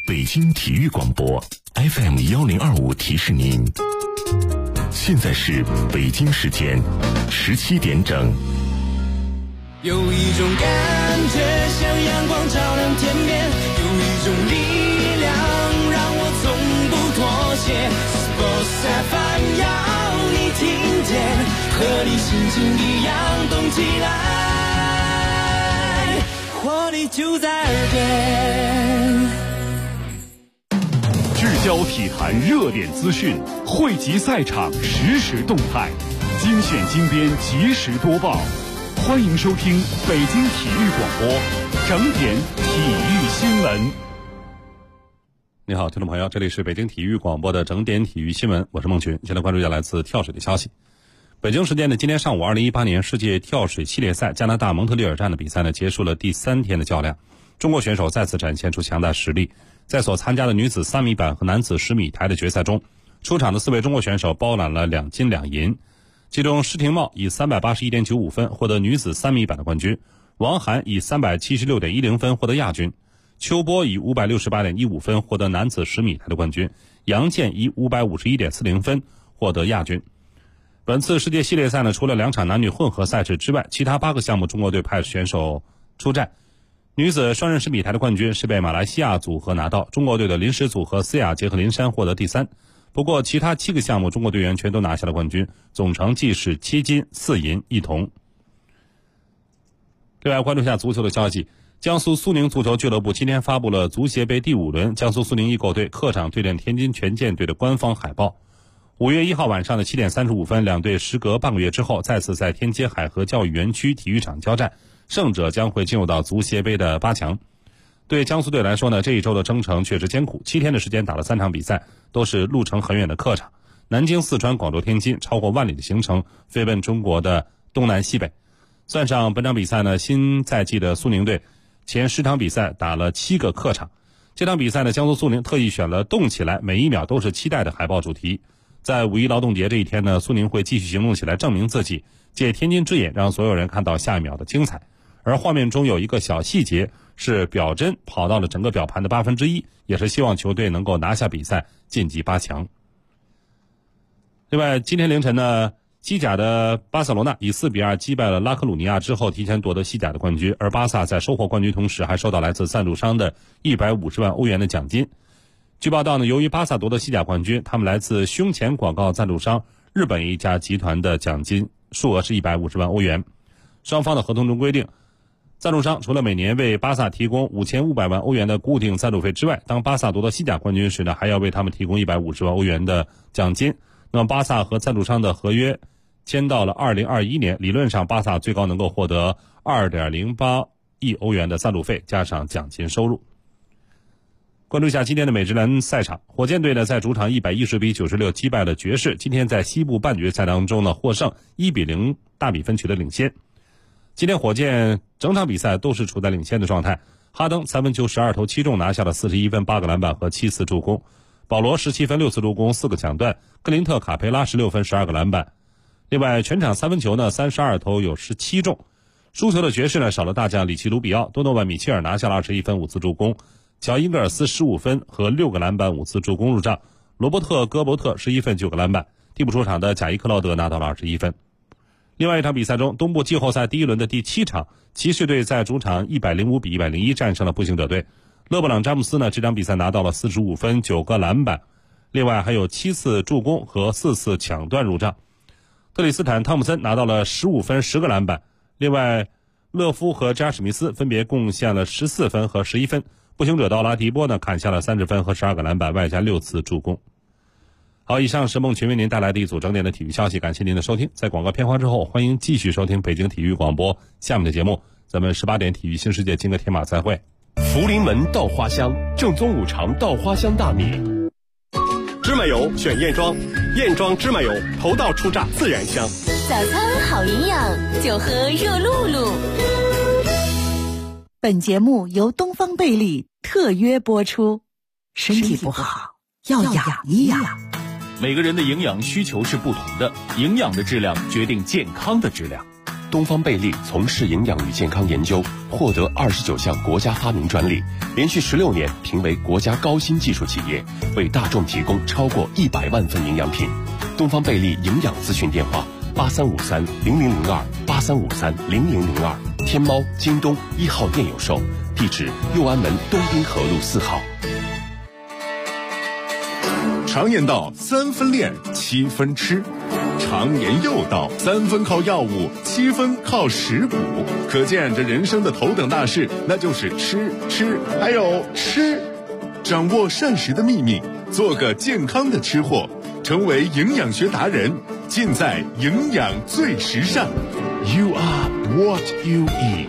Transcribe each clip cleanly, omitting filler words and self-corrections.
北京体育广播 FM1025提示您，现在是北京时间17点整。 有一种感觉像阳光照亮天边，有一种力量让我从不妥协。Sports FM 要你听见，和你心情一样动起来，活力就在耳边。 聚焦体坛热点资讯，汇集赛场实时动态，精选精编及时播报。欢迎收听北京体育广播整点体育新闻。 你好，听众朋友，这里是北京体育广播的整点体育新闻，我是孟群。先来关注一下来自跳水的消息。北京时间的今天上午，2018年世界跳水系列赛加拿大蒙特利尔站的比赛呢，结束了第3天的较量。中国选手再次展现出强大实力，在所参加的女子3米板和男子10米台的决赛中，出场的4位中国选手包揽了2金2银。其中施廷懋以 381.95 分获得女子3米板的冠军，王涵以 376.10 分获得亚军，邱波以 568.15 分获得男子10米台的冠军，杨健以 551.40 分获得亚军。本次世界系列赛呢，除了2场男女混合赛事之外，其他8个项目中国队派选手出战。女子双人10米台的冠军是被马来西亚组合拿到，中国队的临时组合思雅杰和林珊获得第3。不过其他7个项目中国队员全都拿下了冠军，总成绩是7金4银1铜。另外关注一下足球的消息，江苏苏宁足球俱乐部今天发布了足协杯第5轮江苏苏宁易购队客场对阵天津权健队的官方海报。5月1号晚上的7点35分，两队时隔半个月之后再次在天街海河教育园区体育场交战，胜者将会进入到足协杯的8强。对江苏队来说呢，这一周的征程确实艰苦，7天的时间打了3场比赛，都是路程很远的客场，南京、四川、广州、天津，超过万里的行程，飞奔中国的东南西北。算上本场比赛呢，新赛季的苏宁队前10场比赛打了7个客场。这场比赛呢，江苏苏宁特意选了动起来，每一秒都是期待的海报主题。在5·1劳动节这一天呢，苏宁会继续行动起来，证明自己，借天津之眼让所有人看到下一秒的精彩。而画面中有一个小细节，是表针跑到了整个表盘的1/8，也是希望球队能够拿下比赛，晋级8强。另外，今天凌晨呢，西甲的巴塞罗那以4-2击败了拉科鲁尼亚之后，提前夺得西甲的冠军。而巴萨在收获冠军同时，还收到来自赞助商的150万欧元的奖金。据报道呢，由于巴萨夺得西甲冠军，他们来自胸前广告赞助商日本一家集团的奖金数额是150万欧元。双方的合同中规定，赞助商除了每年为巴萨提供5500万欧元的固定赞助费之外，当巴萨夺得西甲冠军时呢，还要为他们提供150万欧元的奖金。那么巴萨和赞助商的合约签到了2021年，理论上巴萨最高能够获得 2.08 亿欧元的赞助费加上奖金收入。关注一下今天的美职篮赛场，火箭队呢在主场110-96击败了爵士，今天在西部半决赛当中呢获胜，1-0大比分取得领先。今天火箭整场比赛都是处在领先的状态，哈登3分球12投7中，拿下了41分8个篮板和7次助攻，保罗17分6次助攻4个抢断，格林特卡佩拉16分12个篮板。另外全场3分球呢32投有17中。输球的爵士呢少了大将里奇卢比奥，多诺万米切尔拿下了21分5次助攻，乔伊戈尔斯15分和6个篮板5次助攻入账，罗伯特戈伯特11分9个篮板，替补出场的贾伊克劳德拿到了21分。另外一场比赛中，东部季后赛第1轮的第7场，骑士队在主场105-101战胜了步行者队。勒布朗詹姆斯呢这场比赛拿到了45分9个篮板，另外还有7次助攻和4次抢断入账。特里斯坦汤姆森拿到了15分10个篮板，另外勒夫和扎史密斯分别贡献了14分和11分。步行者的奥拉迪波呢砍下了30分和12个篮板，外加6次助攻。好，以上是孟群为您带来的一组整点的体育消息，感谢您的收听。在广告片花之后，欢迎继续收听北京体育广播下面的节目，咱们18点体育新世界金戈铁马再会。 福临门稻花香，正宗5常稻花香大米。芝麻油选燕庄，燕庄芝麻油头道出榨自然香。 早餐好营养，就喝热露露。 本节目由东方贝利特约播出。身体不好要养一养。 每个人的营养需求是不同的，营养的质量决定健康的质量。 东方贝利从事营养与健康研究，获得29项国家发明专利，连续16年评为国家高新技术企业，为大众提供超过100万份营养品。东方贝利营养咨询电话83530002，83530002，天猫、京东1号店有售，地址右安门东滨河路4号。 常言道3分练7分吃，常言又道3分靠药物7分靠食补，可见这人生的头等大事那就是吃还有吃。掌握膳食的秘密，做个健康的吃货，成为营养学达人，尽在营养最时尚。 You are what you eat。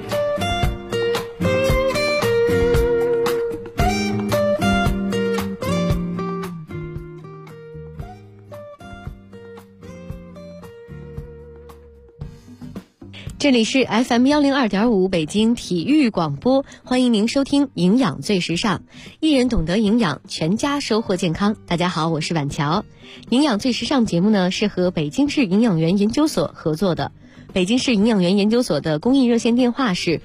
这里是 FM102.5 北京体育广播，欢迎您收听营养最时尚，一人懂得营养，全家收获健康。大家好，我是婉乔。营养最时尚节目呢是和北京市营养员研究所合作的，北京市营养员研究所的公益热线电话是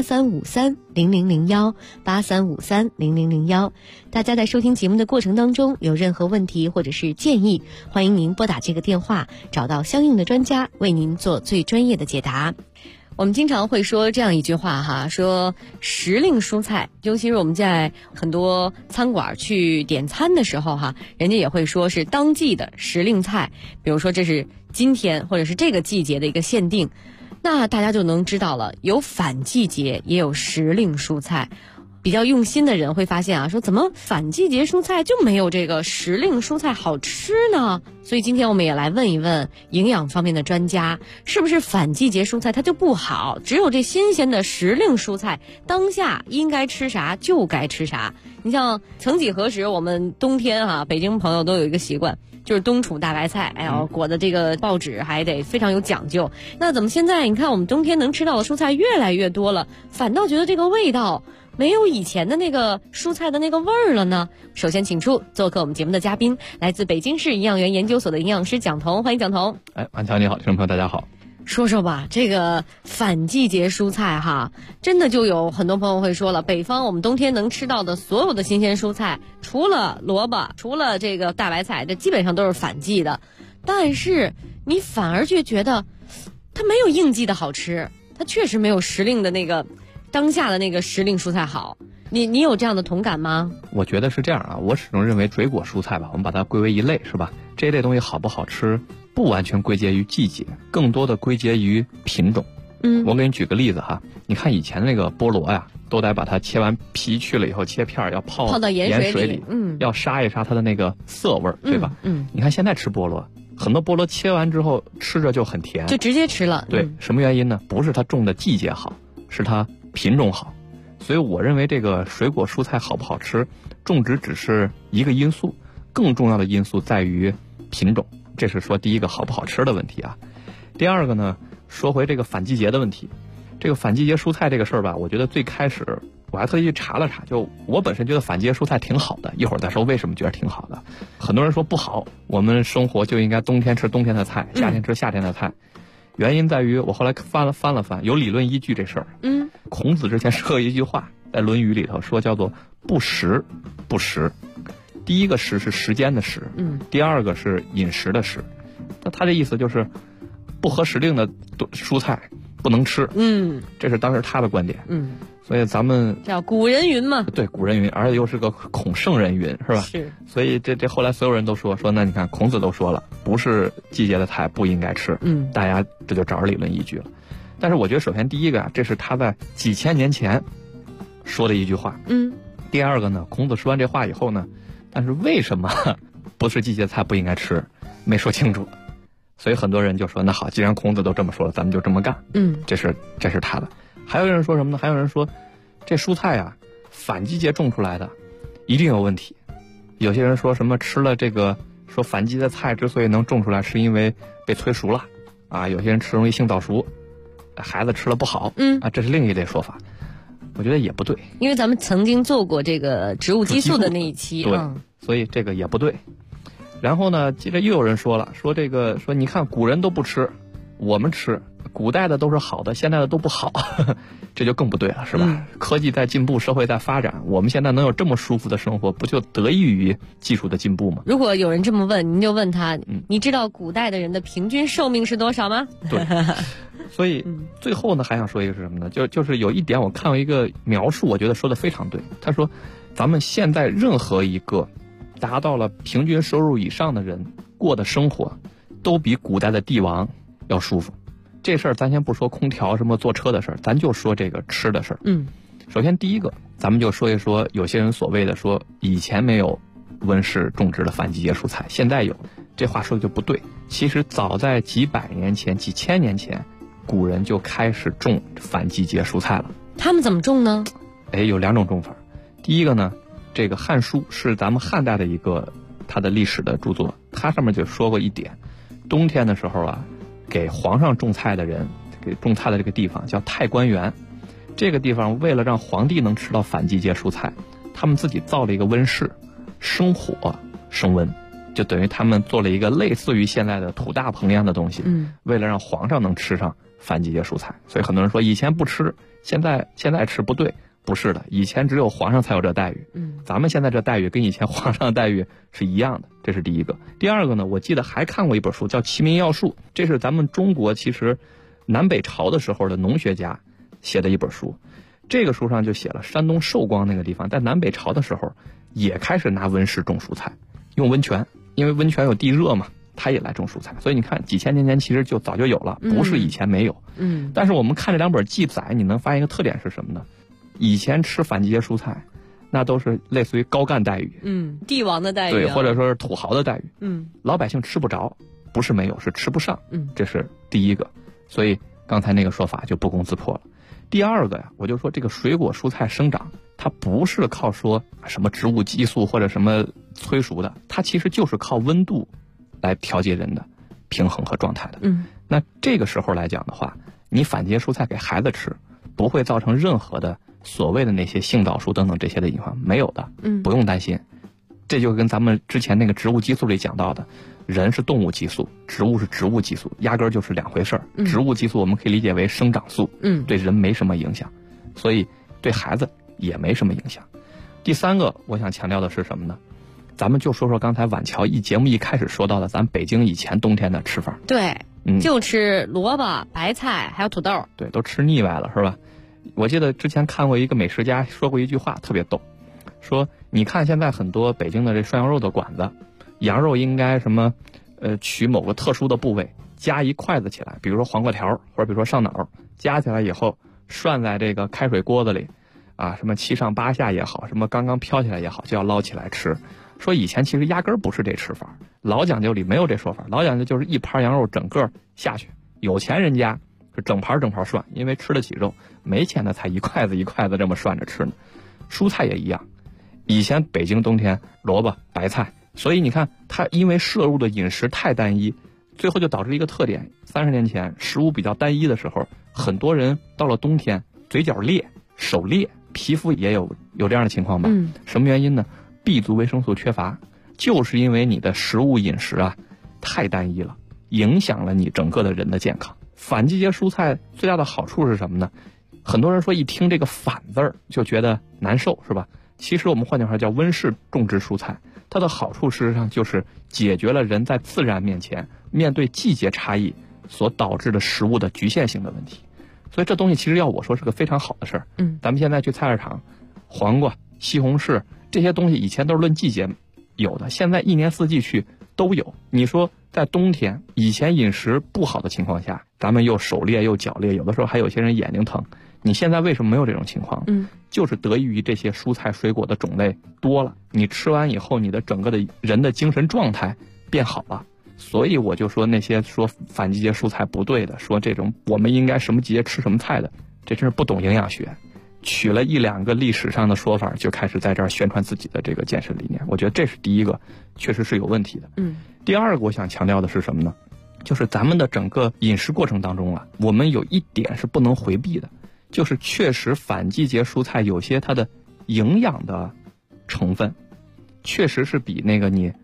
83530001，83530001。大家在收听节目的过程当中有任何问题或者是建议，欢迎您拨打这个电话，找到相应的专家为您做最专业的解答。我们经常会说这样一句话哈，说时令蔬菜，尤其是我们在很多餐馆去点餐的时候哈，人家也会说是当季的时令菜，比如说这是今天或者是这个季节的一个限定，那大家就能知道了，有反季节也有时令蔬菜。比较用心的人会发现啊，说怎么反季节蔬菜就没有这个时令蔬菜好吃呢？所以今天我们也来问一问营养方面的专家，是不是反季节蔬菜它就不好，只有这新鲜的时令蔬菜当下应该吃啥就该吃啥。你像曾几何时我们冬天啊，北京朋友都有一个习惯，就是冬储大白菜，哎呦，裹的这个报纸还得非常有讲究。那怎么现在你看我们冬天能吃到的蔬菜越来越多了，反倒觉得这个味道没有以前的那个蔬菜的那个味儿了呢？首先请出做客我们节目的嘉宾，来自北京市营养员研究所的营养师蒋彤，欢迎蒋彤。 婉乔你好，听众朋友大家好。 说说吧，这个反季节蔬菜哈，真的就有很多朋友会说了，北方我们冬天能吃到的所有的新鲜蔬菜，除了萝卜，除了这个大白菜，这基本上都是反季的。但是你反而却觉得它没有应季的好吃，它确实没有时令的那个当下的那个时令蔬菜好。你有这样的同感吗？ 我觉得是这样啊，我始终认为水果蔬菜吧，我们把它归为一类是吧？这一类东西好不好吃，不完全归结于季节，更多的归结于品种。我给你举个例子哈，你看以前那个菠萝呀，都得把它切完皮去了以后切片，要泡到盐水里，要杀一杀它的那个涩味，对吧？你看现在吃菠萝，很多菠萝切完之后吃着就很甜， 就直接吃了。 对，什么原因呢？不是它种的季节好，是它品种好。所以我认为这个水果蔬菜好不好吃，种植只是一个因素，更重要的因素在于品种。这是说第一个好不好吃的问题啊。第二个呢，说回这个反季节的问题。这个反季节蔬菜这个事儿吧，我觉得最开始我还特意去查了查，就我本身觉得反季节蔬菜挺好的，一会儿再说为什么觉得挺好的。很多人说不好，我们生活就应该冬天吃冬天的菜，夏天吃夏天的菜。原因在于我后来翻了翻，有理论依据这事儿。孔子之前说一句话，在《论语》里头说叫做不时不食。第一个食是时间的时，第二个是饮食的食。那他这意思就是不合时令的蔬菜不能吃。这是当时他的观点。所以咱们叫古人云嘛。 对，古人云，而且又是个孔圣人云，是吧？ 是。 所以这后来所有人都说那你看孔子都说了，不是季节的菜不应该吃。大家这就找着理论依据了。但是我觉得首先第一个啊，这是他在几千年前说的一句话。第二个呢，孔子说完这话以后呢，但是为什么不是季节菜不应该吃，没说清楚。所以很多人就说那好，既然孔子都这么说了，咱们就这么干。这是他的。还有人说什么呢？还有人说这蔬菜啊，反季节种出来的一定有问题。有些人说什么吃了这个，说反季节菜之所以能种出来，是因为被催熟了啊。有些人吃容易性早熟，孩子吃了不好。这是另一类说法。我觉得也不对， 因为咱们曾经做过这个植物激素的那一期。 对，所以这个也不对。然后呢，接着又有人说了，说这个说你看古人都不吃，我们吃， 古代的都是好的，现在的都不好，这就更不对了，是吧？科技在进步，社会在发展，我们现在能有这么舒服的生活，不就得益于技术的进步吗？ 如果有人这么问，您就问他，你知道古代的人的平均寿命是多少吗？ 对。所以最后呢，还想说一个是什么呢？就是有一点我看过一个描述，我觉得说的非常对。他说，咱们现在任何一个达到了平均收入以上的人过的生活，都比古代的帝王要舒服。这事儿咱先不说空调什么坐车的事儿，咱就说这个吃的事儿。首先第一个，咱们就说一说有些人所谓的说以前没有温室种植的反季节蔬菜，现在有，这话说的就不对。其实早在几百年前、几千年前，古人就开始种反季节蔬菜了。 他们怎么种呢？ 有2种种法。第一个呢，这个《汉书》是咱们汉代的一个它的历史的著作，它上面就说过一点，冬天的时候啊，给皇上种菜的人，给种菜的这个地方叫太官园，这个地方为了让皇帝能吃到反季节蔬菜，他们自己造了一个温室，生火升温，就等于他们做了一个类似于现在的土大棚一样的东西，为了让皇上能吃上反季节蔬菜。所以很多人说以前不吃，现在吃，不对，不是的，以前只有皇上才有这待遇，咱们现在这待遇跟以前皇上的待遇是一样的，这是第一个。第二个呢，我记得还看过一本书叫《齐民要术》，这是咱们中国其实南北朝的时候的农学家写的一本书。这个书上就写了山东寿光那个地方在南北朝的时候也开始拿温室种蔬菜，用温泉，因为温泉有地热嘛，他也来种蔬菜。所以你看几千年前其实就早就有了，不是以前没有。但是我们看这2本记载，你能发现一个特点是什么呢？以前吃反季节蔬菜那都是类似于高干待遇， 帝王的待遇， 对，或者说是土豪的待遇，老百姓吃不着，不是没有，是吃不上，这是第一个。所以刚才那个说法就不攻自破了。第二个呀，我就说这个水果蔬菜生长，它不是靠说什么植物激素或者什么催熟的，它其实就是靠温度来调节人的平衡和状态的。那这个时候来讲的话，你反季节蔬菜给孩子吃，不会造成任何的所谓的那些性早熟等等这些的隐患，没有的，不用担心。这就跟咱们之前那个植物激素里讲到的，人是动物激素，植物是植物激素，压根儿就是2回事儿。植物激素我们可以理解为生长素，对人没什么影响，所以对孩子也没什么影响。第三个我想强调的是什么呢？咱们就说说刚才晚桥节目一开始说到的咱北京以前冬天的吃法。 对，就吃萝卜、白菜还有土豆。对， 都吃腻歪了是吧？我记得之前看过一个美食家说过一句话特别逗，说你看现在很多北京的这涮羊肉的馆子，羊肉应该什么取某个特殊的部位夹一筷子起来，比如说黄瓜条或者比如说上脑，夹起来以后涮在这个开水锅子里啊，什么7上8下也好，什么刚刚飘起来也好，就要捞起来吃。说以前其实压根儿不是这吃法，老讲究里没有这说法，老讲究就是一盘羊肉整个下去，有钱人家是整盘涮，因为吃得起肉，没钱的才一筷子一筷子这么涮着吃呢。蔬菜也一样，以前北京冬天萝卜白菜，所以你看它因为摄入的饮食太单一，最后就导致一个特点，30年前食物比较单一的时候，很多人到了冬天嘴角裂、手裂，皮肤也有这样的情况吧？什么原因呢？B 族维生素缺乏，就是因为你的食物饮食啊太单一了，影响了你整个的人的健康。反季节蔬菜最大的好处是什么呢？很多人说一听这个反字儿就觉得难受，是吧？其实我们换句话叫温室种植蔬菜，它的好处事实上就是解决了人在自然面前面对季节差异所导致的食物的局限性的问题。所以这东西其实要我说是个非常好的事儿。咱们现在去菜市场，黄瓜、西红柿这些东西以前都是论季节有的，现在一年四季去都有。你说在冬天以前饮食不好的情况下，咱们又手裂又脚裂，有的时候还有些人眼睛疼，你现在为什么没有这种情况？就是得益于这些蔬菜水果的种类多了，你吃完以后你的整个的人的精神状态变好了。所以我就说那些说反季节蔬菜不对的，说这种我们应该什么季节吃什么菜的，这真是不懂营养学，取了1-2个历史上的说法就开始在这儿宣传自己的这个健身理念，我觉得这是第一个，确实是有问题的。第二个我想强调的是什么呢？就是咱们的整个饮食过程当中啊，我们有一点是不能回避的，就是确实反季节蔬菜有些它的营养的成分确实是比那个你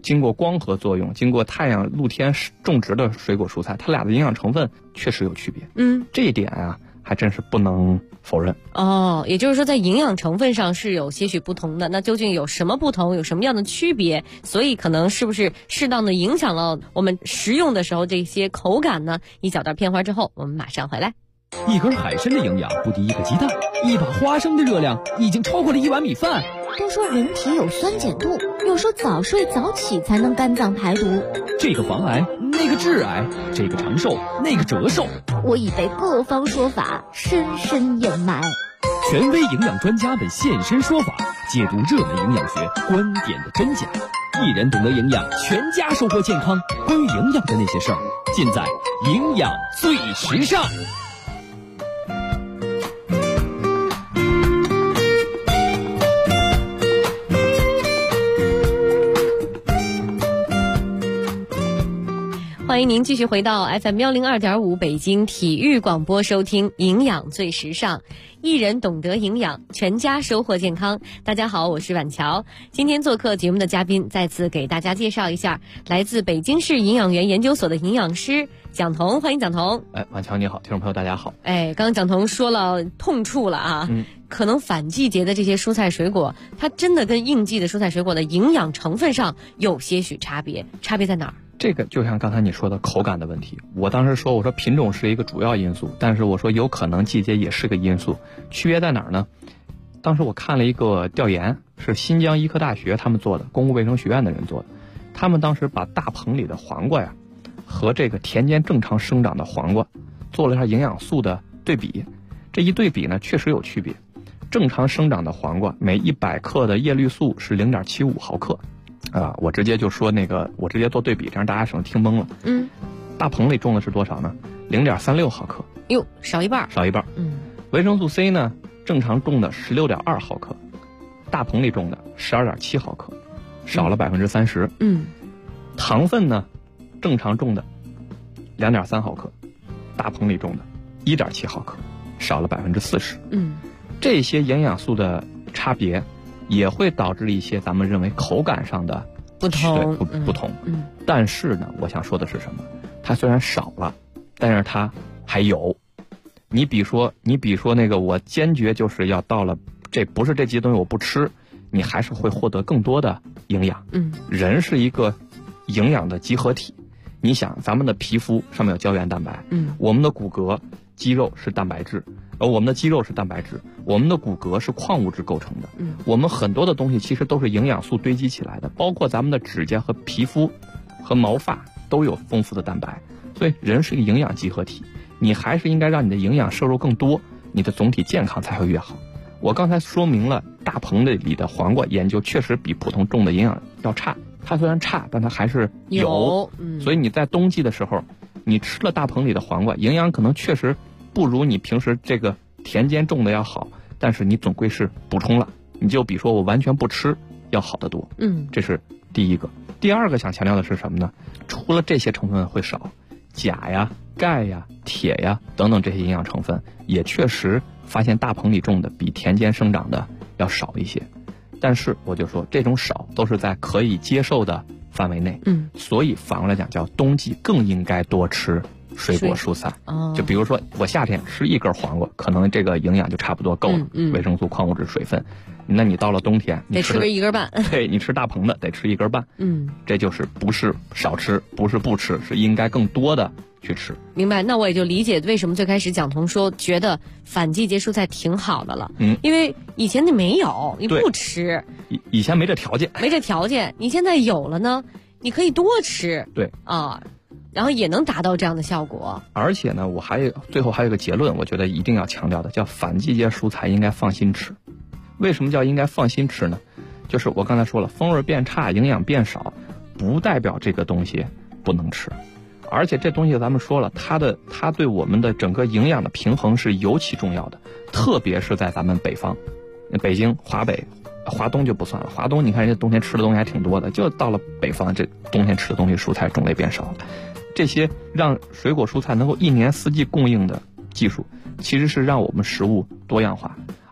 经过光合作用、经过太阳、露天种植的水果蔬菜，它俩的营养成分确实有区别。这一点啊，还真是不能否认。 也就是说在营养成分上是有些许不同的，那究竟有什么不同，有什么样的区别？所以可能是不是适当的影响了我们食用的时候这些口感呢？一小段片花之后，我们马上回来。 一根海参的营养不敌一个鸡蛋，一把花生的热量已经超过了1碗米饭。 都说人体有酸碱度，又说早睡早起才能肝脏排毒。 这个防癌，那个致癌，这个长寿，那个折寿。 我已被各方说法深深掩埋。 权威营养专家们现身说法，解读热门营养学观点的真假。一人懂得营养，全家收获健康。关于营养的那些事儿，尽在营养最时尚。 欢迎您继续回到 FM 102.5北京体育广播，收听营养最时尚，一人懂得营养，全家收获健康。大家好，我是婉乔。今天做客节目的嘉宾，再次给大家介绍一下，来自北京市营养园研究所的营养师蒋彤，欢迎蒋彤。 婉乔你好，听众朋友大家好。 刚刚蒋彤说了痛处了啊，可能反季节的这些蔬菜水果，它真的跟应季的蔬菜水果的营养成分上有些许差别，差别在哪儿？ 这个就像刚才你说的口感的问题，我当时说品种是一个主要因素，但是我说有可能季节也是个因素。区别在哪儿呢？当时我看了一个调研，是新疆医科大学他们做的，公共卫生学院的人做的。他们当时把大棚里的黄瓜呀和这个田间正常生长的黄瓜做了一下营养素的对比，这一对比呢确实有区别。正常生长的黄瓜每100克的叶绿素是 0.75 毫克。我直接就说我直接做对比，这样大家省听懵了。大棚里种的是多少呢？ 0.36 毫克。 哟，少一半。 维生素 C 呢，正常种的 16.2 毫克，大棚里种的 12.7 毫克，少了 30%。糖分呢，正常种的 2.3 毫克，大棚里种的 1.7 毫克，少了 40%。这些营养素的差别也会导致一些咱们认为口感上的不同。 但是呢，我想说的是什么？它虽然少了，但是它还有。你比如说我坚决就是要到了这不是这几东西我不吃，你还是会获得更多的营养。人是一个营养的集合体。你想，咱们的皮肤上面有胶原蛋白，我们的骨骼、肌肉是蛋白质，而我们的肌肉是蛋白质，我们的骨骼是矿物质构成的。我们很多的东西其实都是营养素堆积起来的，包括咱们的指甲和皮肤和毛发都有丰富的蛋白。所以人是一个营养集合体，你还是应该让你的营养摄入更多，你的总体健康才会越好。我刚才说明了，大棚里的黄瓜研究确实比普通种的营养要差。它虽然差，但它还是有。所以你在冬季的时候，你吃了大棚里的黄瓜，营养可能确实不如你平时这个田间种的要好，但是你总归是补充了。你就比说我完全不吃要好得多。这是第一个。第二个想强调的是什么呢？除了这些成分会少，钾呀、钙呀、铁呀等等这些营养成分，也确实发现大棚里种的比田间生长的要少一些。但是我就说，这种少都是在可以接受的范围内。所以反过来讲，叫冬季更应该多吃水果蔬菜。就比如说我夏天吃1根黄瓜，可能这个营养就差不多够了，维生素、矿物质、水分。那你到了冬天， 得吃1根半。 对，你吃大棚的得吃1根半。这就是不是少吃，不是不吃，是应该更多的去吃。 明白，那我也就理解为什么最开始蒋彤说觉得反季节蔬菜挺好的了。因为以前你没有，你不吃， 以前没这条件， 你现在有了呢，你可以多吃。 对啊，然后也能达到这样的效果。 而且呢，最后还有一个结论，我觉得一定要强调的，叫反季节蔬菜应该放心吃。为什么叫应该放心吃呢？就是我刚才说了，风味变差，营养变少，不代表这个东西不能吃。而且这东西咱们说了，它对我们的整个营养的平衡是尤其重要的，特别是在咱们北方，北京、华北、华东就不算了。华东你看人家冬天吃的东西还挺多的，就到了北方，这冬天吃的东西蔬菜种类变少了。这些让水果蔬菜能够1年4季供应的技术，其实是让我们食物多样化。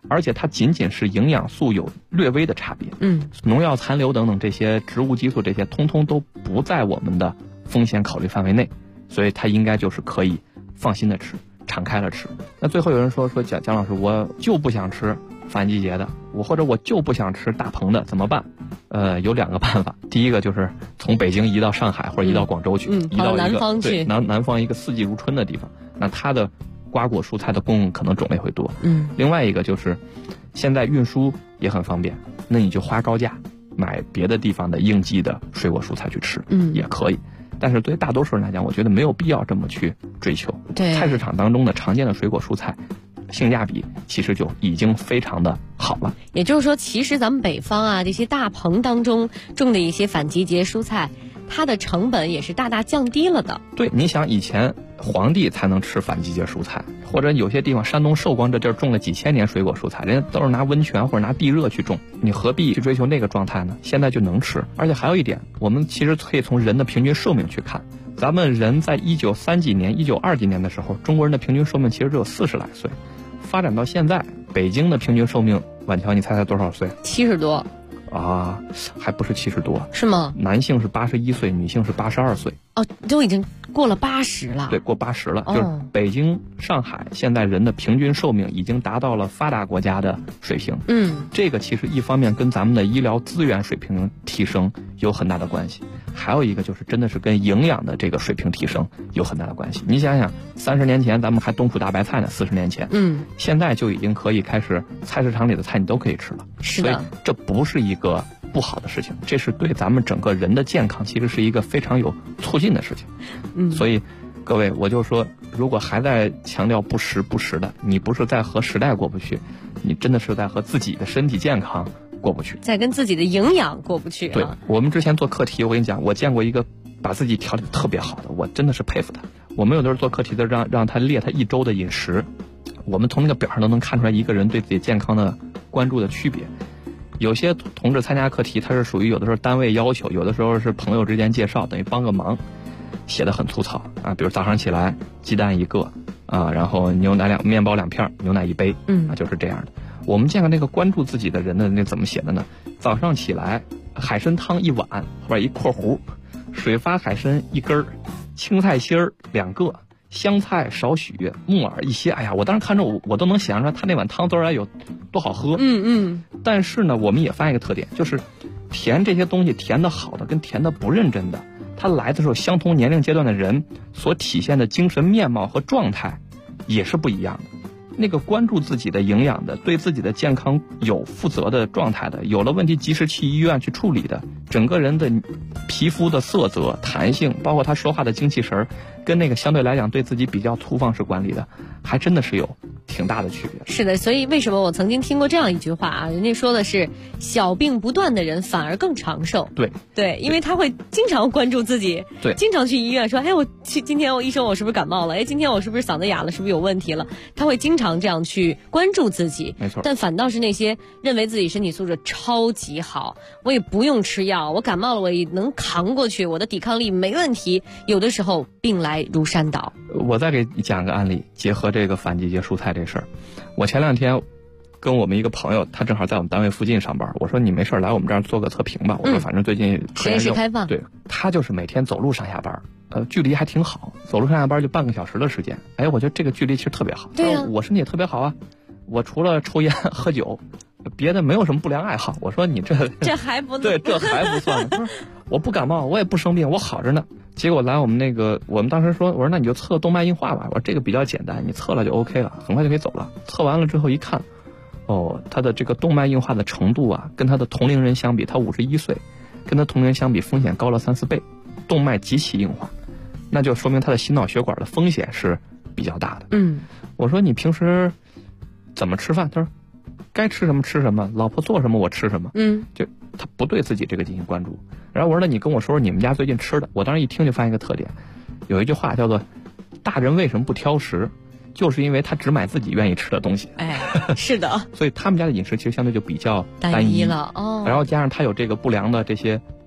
而且它仅仅是营养素有略微的差别，农药残留等等这些植物激素这些通通都不在我们的风险考虑范围内，所以它应该就是可以放心的吃，敞开了吃。那最后有人说蒋老师，我就不想吃反季节的，或者我就不想吃大棚的，怎么办？有2个办法。第一个就是从北京移到上海或者移到广州去，移到一个南方去， 南方一个四季如春的地方，那它的瓜果蔬菜的供应可能种类会多。另外一个就是现在运输也很方便，那你就花高价买别的地方的应季的水果蔬菜去吃，也可以。但是对于大多数人来讲，我觉得没有必要这么去追求。 对， 菜市场当中的常见的水果蔬菜，性价比其实就已经非常的好了。 也就是说，其实咱们北方啊这些大棚当中种的一些反季节蔬菜，它的成本也是大大降低了的。 对，你想以前皇帝才能吃反季节蔬菜，或者有些地方山东寿光这地儿种了几千年水果蔬菜，人家都是拿温泉或者拿地热去种，你何必去追求那个状态呢？现在就能吃。而且还有一点，我们其实可以从人的平均寿命去看，咱们人在1930几年、1920几年的时候，中国人的平均寿命其实只有40来岁，发展到现在，北京的平均寿命，婉乔你猜多少岁 ？70多。 啊，还不是70多， 是吗？ 男性是81岁，女性是82岁。 哦，都已经过了80了。 对，过80了。就是北京、上海现在人的平均寿命已经达到了发达国家的水平。这个其实一方面跟咱们的医疗资源水平提升有很大的关系，还有一个就是真的是跟营养的这个水平提升有很大的关系。你想想，30年前咱们还冬储大白菜呢，40年前，现在就已经可以开始菜市场里的菜你都可以吃了。 是的， 所以这不是一个不好的事情，这是对咱们整个人的健康其实是一个非常有促进的事情。所以各位，我就说，如果还在强调不时的，你不是在和时代过不去，你真的是在和自己的身体健康过不去， 在跟自己的营养过不去。 对，我们之前做课题，我跟你讲，我见过一个把自己调理特别好的，我真的是佩服他。我们有的时候做课题的让他列他1周的饮食，我们从那个表上都能看出来一个人对自己健康的关注的区别。有些同志参加课题，他是属于有的时候单位要求，有的时候是朋友之间介绍，等于帮个忙，写得很粗糙啊。比如早上起来鸡蛋1个啊，然后面包2片，牛奶1杯，就是这样的。我们见过那个关注自己的人的那怎么写的呢？早上起来海参汤1碗或者1括弧，水发海参1根，青菜心儿2个，香菜少许，木耳一些。哎呀，我当时看着我都能想象出来他那碗汤多少有多好喝。但是呢，我们也发现一个特点，就是甜这些东西，甜的好的跟甜的不认真的，它来的时候相同年龄阶段的人所体现的精神面貌和状态也是不一样的。那个关注自己的营养的，对自己的健康有负责的状态的，有了问题及时去医院去处理的，整个人的皮肤的色泽、弹性，包括他说话的精气神儿，跟那个相对来讲对自己比较粗放式管理的，还真的是有挺大的区别。 是的，所以为什么我曾经听过这样一句话啊？人家说的是小病不断的人反而更长寿。对，因为他会经常关注自己， 对， 经常去医院说，哎，今天医生我是不是感冒了？哎，今天我是不是嗓子哑了？是不是有问题了？他会经常这样去关注自己。 没错。 但反倒是那些认为自己身体素质超级好，我也不用吃药，我感冒了我也能扛过去，我的抵抗力没问题，有的时候病来如山倒。 我再给你讲个案例，结合这个反季节蔬菜这事儿。我前2天跟我们一个朋友，他正好在我们单位附近上班，我说你没事来我们这儿做个测评吧。我说反正最近实验室开放。 对，他就是每天走路上下班，距离还挺好，走路上下班就半个小时的时间。哎，我觉得这个距离其实特别好。 对啊， 我身体也特别好啊，我除了抽烟喝酒，别的没有什么不良爱好。我说你这还不对，这还不算。他说我不感冒，我也不生病，我好着呢。结果来我们当时说，我说那你就测动脉硬化吧，我说这个比较简单，你测了就 OK 了，很快就可以走了。测完了之后一看，他的这个动脉硬化的程度啊，跟他的同龄人相比，他51岁，跟他同龄人相比风险高了3-4倍，动脉极其硬化，那就说明他的心脑血管的风险是比较大的。我说你平时怎么吃饭？他说该吃什么吃什么，老婆做什么我吃什么。就他不对自己这个进行关注。然后我说那你跟我说说你们家最近吃的。我当时一听就发现一个特点，有一句话叫做大人为什么不挑食，就是因为他只买自己愿意吃的东西。 哎，是的。 所以他们家的饮食其实相对就比较单一了。 然后加上他有这个不良的这些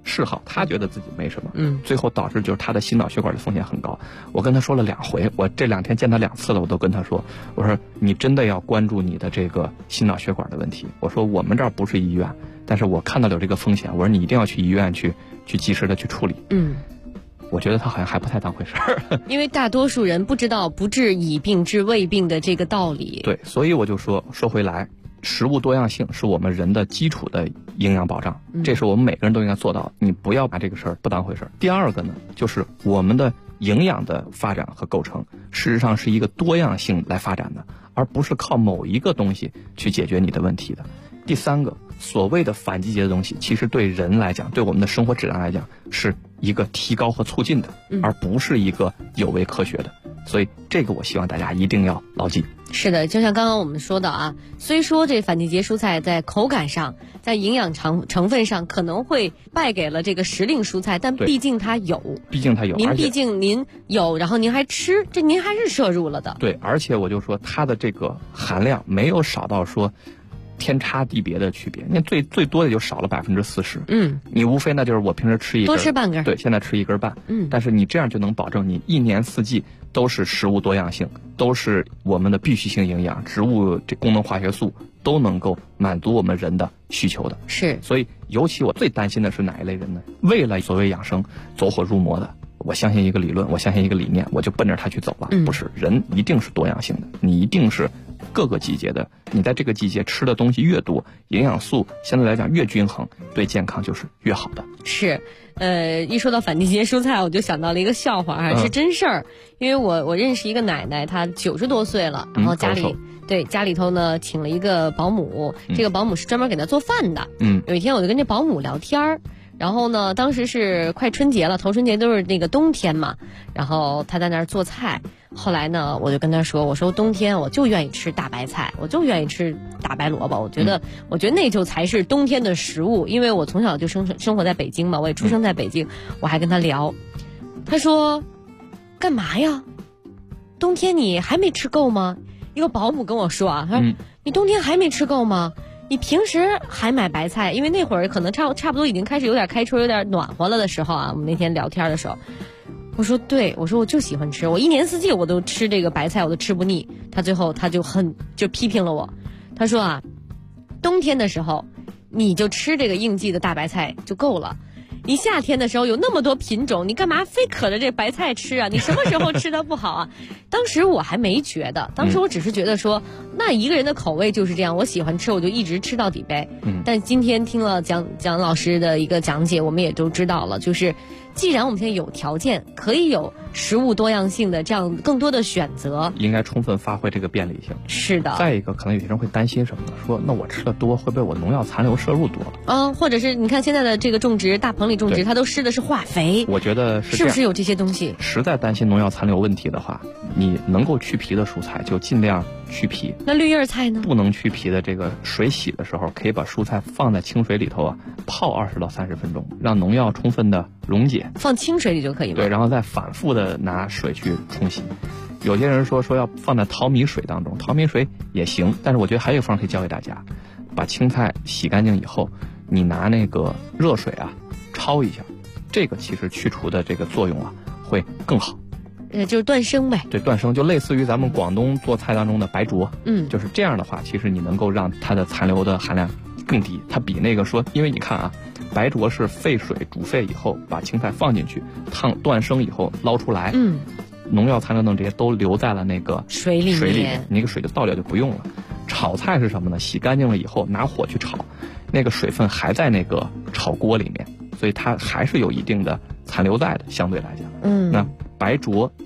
嗜好，他觉得自己没什么，最后导致就是他的心脑血管的风险很高。我跟他说了2回，我这2天见他2次了，我都跟他说，我说你真的要关注你的这个心脑血管的问题。我说我们这儿不是医院，但是我看到了有这个风险，我说你一定要去医院去及时的去处理。我觉得他好像还不太当回事儿， 因为大多数人不知道不治已病治未病的这个道理。 对，所以我就说回来，食物多样性是我们人的基础的营养保障，这是我们每个人都应该做到，你不要把这个事儿不当回事儿。第二个呢，就是我们的营养的发展和构成，事实上是一个多样性来发展的，而不是靠某一个东西去解决你的问题的。第三个，所谓的反季节的东西，其实对人来讲，对我们的生活质量来讲，是一个提高和促进的，而不是一个有违科学的。所以这个我希望大家一定要牢记。 是的，就像刚刚我们说的啊，虽说这反季节蔬菜在口感上，在营养成分上可能会败给了这个时令蔬菜，但毕竟它有，您毕竟您有，然后您还吃，这您还是摄入了的。 对，而且我就说它的这个含量没有少到说天差地别的区别，那最多的就少了40%。你无非那就是我平时吃一根， 多吃半根， 对，现在吃1根半。但是你这样就能保证你一年四季都是食物多样性，都是我们的必需性营养，植物这功能化学素都能够满足我们人的需求的。 是， 所以尤其我最担心的是哪一类人呢？为了所谓养生走火入魔的。我相信一个理论，我相信一个理念，我就奔着它去走了。不是，人一定是多样性的，你一定是各个季节的，你在这个季节吃的东西越多，营养素相对来讲越均衡，对健康就是越好的。 是，一说到反季节蔬菜，我就想到了一个笑话啊，是真事儿。因为我认识一个奶奶，她90多岁了，然后家里头呢请了一个保姆，这个保姆是专门给她做饭的。有一天我就跟这保姆聊天儿。然后呢，当时是快春节了，头春节都是那个冬天嘛，然后他在那儿做菜。后来呢，我就跟他说，我说冬天我就愿意吃大白菜，我就愿意吃大白萝卜，我觉得那就才是冬天的食物。因为我从小就生活在北京嘛，我也出生在北京。我还跟他聊，他说干嘛呀？冬天你还没吃够吗？一个保姆跟我说啊，他说你冬天还没吃够吗？你平时还买白菜？因为那会儿可能差不多已经开始有点开春，有点暖和了的时候啊。我们那天聊天的时候，我说对，我说我就喜欢吃，我一年四季我都吃这个白菜，我都吃不腻。最后他就批评了我，他说啊，冬天的时候你就吃这个应季的大白菜就够了。你夏天的时候有那么多品种，你干嘛非可着这白菜吃啊？你什么时候吃它不好啊？当时我还没觉得，当时我只是觉得说，那一个人的口味就是这样，我喜欢吃我就一直吃到底呗。但今天听了蒋老师的一个讲解，我们也都知道了，就是既然我们现在有条件可以有食物多样性的这样更多的选择， 应该充分发挥这个便利性。 是的。 再一个，可能有些人会担心什么呢？说那我吃的多，会不会我农药残留摄入多了？ 或者是你看现在的这个种植大棚里种植，它都施的是化肥。 我觉得是不是有这些东西？ 实在担心农药残留问题的话，你能够去皮的蔬菜就尽量去皮。 那绿叶菜呢？ 不能去皮的，这个水洗的时候可以把蔬菜放在清水里头啊，泡20到30分钟，让农药充分的溶解。 放清水里就可以吗？ 对，然后再反复的拿水去冲洗。有些人说要放在淘米水当中，淘米水也行，但是我觉得还有一个方法可以教给大家，把青菜洗干净以后，你拿那个热水啊焯一下，这个其实去除的这个作用啊会更好。 就是断生呗。 对，断生就类似于咱们广东做菜当中的白灼，就是这样的话，其实你能够让它的残留的含量更低。它比那个说，因为你看啊，白灼是沸水煮沸以后把青菜放进去，断生以后捞出来，农药残留等这些都留在了那个水里面， 那个水就倒掉就不用了。炒菜是什么呢？洗干净了以后拿火去炒，那个水分还在那个炒锅里面，所以它还是有一定的残留在的，相对来讲。那白灼